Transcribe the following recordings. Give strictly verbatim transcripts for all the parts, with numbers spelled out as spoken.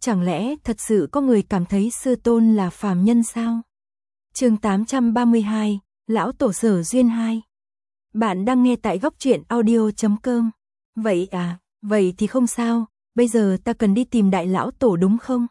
chẳng lẽ thật sự có người cảm thấy sư tôn là phàm nhân sao? Chương tám trăm ba mươi hai, Lão Tổ Sở Duyên hai. Bạn đang nghe tại góc truyện audio chấm com. Vậy à, vậy thì không sao, bây giờ ta cần đi tìm đại lão tổ đúng không?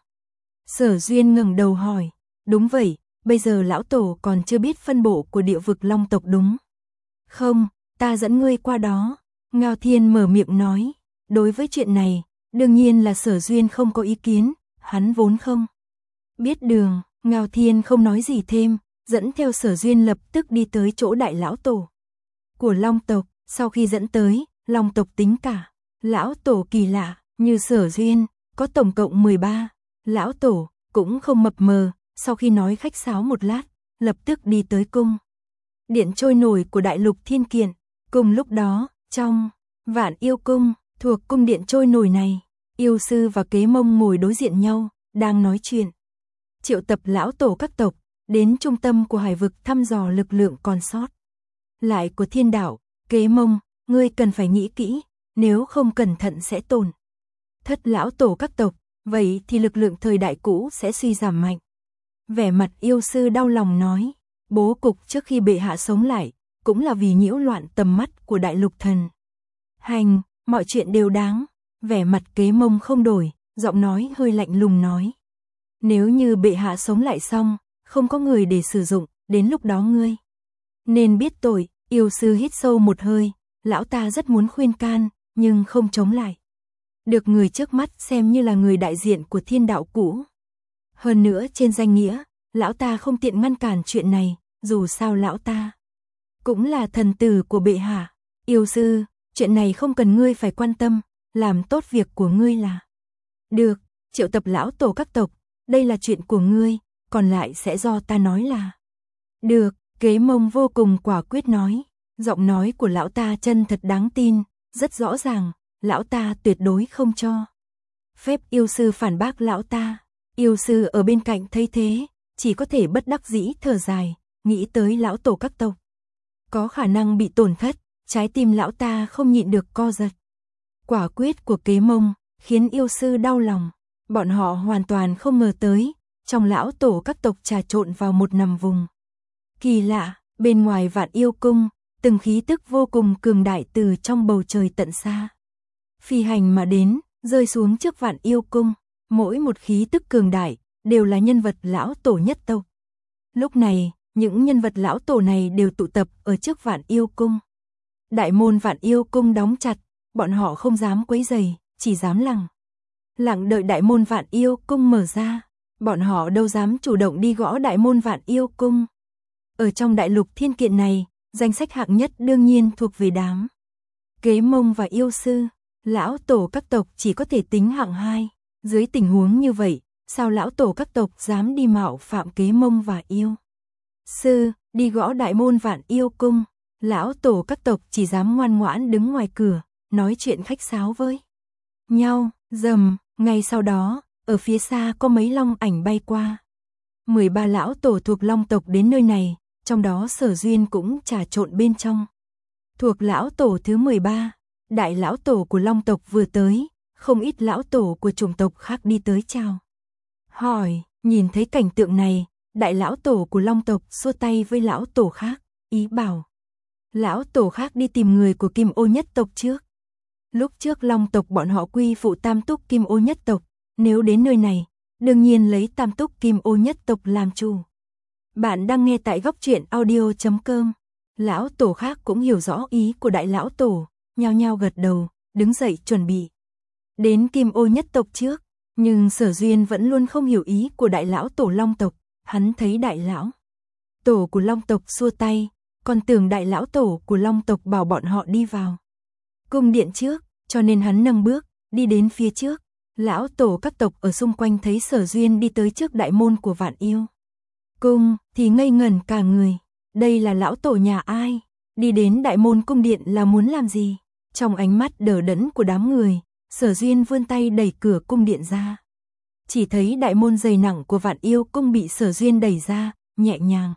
Sở Duyên ngẩng đầu hỏi, đúng vậy, bây giờ lão tổ còn chưa biết phân bộ của địa vực Long tộc đúng không? Ta dẫn ngươi qua đó. Ngao Thiên mở miệng nói, đối với chuyện này, đương nhiên là Sở Duyên không có ý kiến, hắn vốn không biết đường. Ngao Thiên không nói gì thêm, dẫn theo Sở Duyên lập tức đi tới chỗ đại lão tổ của Long tộc. Sau khi dẫn tới, Long tộc tính cả lão tổ kỳ lạ như Sở Duyên, có tổng cộng mười ba lão tổ, cũng không mập mờ. Sau khi nói khách sáo một lát, lập tức đi tới cung điện trôi nổi của đại lục Thiên Kiện. Cùng lúc đó, trong Vạn Yêu Cung, thuộc cung điện trôi nổi này, yêu sư và Kế Mông ngồi đối diện nhau, đang nói chuyện. Triệu tập lão tổ các tộc, đến trung tâm của hải vực thăm dò lực lượng còn sót lại của thiên đạo. Kế Mông, ngươi cần phải nghĩ kỹ, nếu không cẩn thận sẽ tổn thất lão tổ các tộc, vậy thì lực lượng thời đại cũ sẽ suy giảm mạnh. Vẻ mặt yêu sư đau lòng nói, bố cục trước khi bệ hạ sống lại, cũng là vì nhiễu loạn tầm mắt của đại lục thần hành, mọi chuyện đều đáng. Vẻ mặt Kế Mông không đổi, giọng nói hơi lạnh lùng nói, nếu như bệ hạ sống lại xong, không có người để sử dụng, đến lúc đó ngươi nên biết tội. Yêu sư hít sâu một hơi, lão ta rất muốn khuyên can, nhưng không chống lại được người trước mắt xem như là người đại diện của thiên đạo cũ. Hơn nữa trên danh nghĩa, lão ta không tiện ngăn cản chuyện này, dù sao lão ta cũng là thần tử của bệ hạ. Yêu sư, chuyện này không cần ngươi phải quan tâm, làm tốt việc của ngươi là được. Triệu tập lão tổ các tộc, đây là chuyện của ngươi, còn lại sẽ do ta nói là được. Kế Mông vô cùng quả quyết nói, giọng nói của lão ta chân thật đáng tin, rất rõ ràng, lão ta tuyệt đối không cho phép yêu sư phản bác lão ta. Yêu sư ở bên cạnh thấy thế, chỉ có thể bất đắc dĩ thở dài, nghĩ tới lão tổ các tộc có khả năng bị tổn thất, trái tim lão ta không nhịn được co giật. Quả quyết của Kế Mông khiến yêu sư đau lòng, bọn họ hoàn toàn không ngờ tới, trong lão tổ các tộc trà trộn vào một nằm vùng kỳ lạ. Bên ngoài Vạn Yêu Cung, từng khí tức vô cùng cường đại từ trong bầu trời tận xa phi hành mà đến, rơi xuống trước Vạn Yêu Cung. Mỗi một khí tức cường đại đều là nhân vật lão tổ nhất tộc. Lúc này, những nhân vật lão tổ này đều tụ tập ở trước Vạn Yêu Cung. Đại môn Vạn Yêu Cung đóng chặt, bọn họ không dám quấy rầy, chỉ dám lặng lặng đợi đại môn Vạn Yêu Cung mở ra. Bọn họ đâu dám chủ động đi gõ đại môn Vạn Yêu Cung. Ở trong đại lục Thiên Kiện này, danh sách hạng nhất đương nhiên thuộc về đám Kế Mông và yêu sư. Lão tổ các tộc chỉ có thể tính hạng hai. Dưới tình huống như vậy, sao lão tổ các tộc dám đi mạo phạm Kế Mông và yêu sư, đi gõ đại môn Vạn Yêu Cung? Lão tổ các tộc chỉ dám ngoan ngoãn đứng ngoài cửa, nói chuyện khách sáo với nhau. Rầm, ngay sau đó, ở phía xa có mấy long ảnh bay qua. mười ba lão tổ thuộc Long tộc đến nơi này, trong đó Sở Duyên cũng trà trộn bên trong. Thuộc lão tổ thứ mười ba, đại lão tổ của Long tộc vừa tới, không ít lão tổ của chủng tộc khác đi tới chào hỏi. Nhìn thấy cảnh tượng này, đại lão tổ của Long tộc xua tay với lão tổ khác, ý bảo lão tổ khác đi tìm người của Kim Ô nhất tộc trước. Lúc trước Long tộc bọn họ quy phụ tam túc Kim Ô nhất tộc, nếu đến nơi này, đương nhiên lấy tam túc Kim Ô nhất tộc làm chủ. Bạn đang nghe tại góc truyện audio chấm com. Lão tổ khác cũng hiểu rõ ý của đại lão tổ, nhao nhao gật đầu, đứng dậy chuẩn bị đến Kim Ô nhất tộc trước. Nhưng Sở Duyên vẫn luôn không hiểu ý của đại lão tổ Long tộc. Hắn thấy đại lão tổ của Long tộc xua tay, còn tưởng đại lão tổ của Long tộc bảo bọn họ đi vào cung điện trước, cho nên hắn nâng bước đi đến phía trước. Lão tổ các tộc ở xung quanh thấy Sở Duyên đi tới trước đại môn của Vạn Yêu Cung thì ngây ngẩn cả người. Đây là lão tổ nhà ai? Đi đến đại môn cung điện là muốn làm gì? Trong ánh mắt đờ đẫn của đám người, Sở Duyên vươn tay đẩy cửa cung điện ra. Chỉ thấy đại môn dày nặng của Vạn Yêu Cung bị Sở Duyên đẩy ra, nhẹ nhàng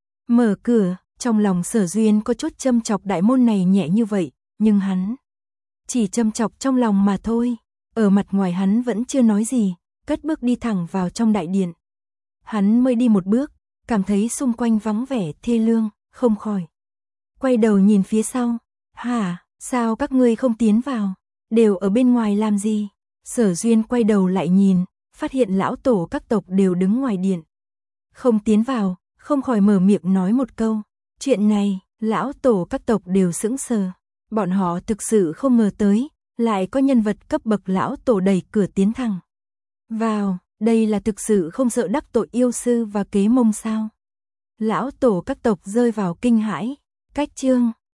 mở cửa. Trong lòng Sở Duyên có chút châm chọc đại môn này nhẹ như vậy, nhưng hắn chỉ châm chọc trong lòng mà thôi. Ở mặt ngoài hắn vẫn chưa nói gì, cất bước đi thẳng vào trong đại điện. Hắn mới đi một bước, cảm thấy xung quanh vắng vẻ thê lương, không khỏi quay đầu nhìn phía sau. Hả, sao các ngươi không tiến vào? Đều ở bên ngoài làm gì? Sở Duyên quay đầu lại nhìn, phát hiện lão tổ các tộc đều đứng ngoài điện. Không tiến vào, không khỏi mở miệng nói một câu. Chuyện này, lão tổ các tộc đều sững sờ. Bọn họ thực sự không ngờ tới, lại có nhân vật cấp bậc lão tổ đẩy cửa tiến thẳng vào, đây là thực sự không sợ đắc tội yêu sư và kế mông sao? Lão tổ các tộc rơi vào kinh hãi. Cách chương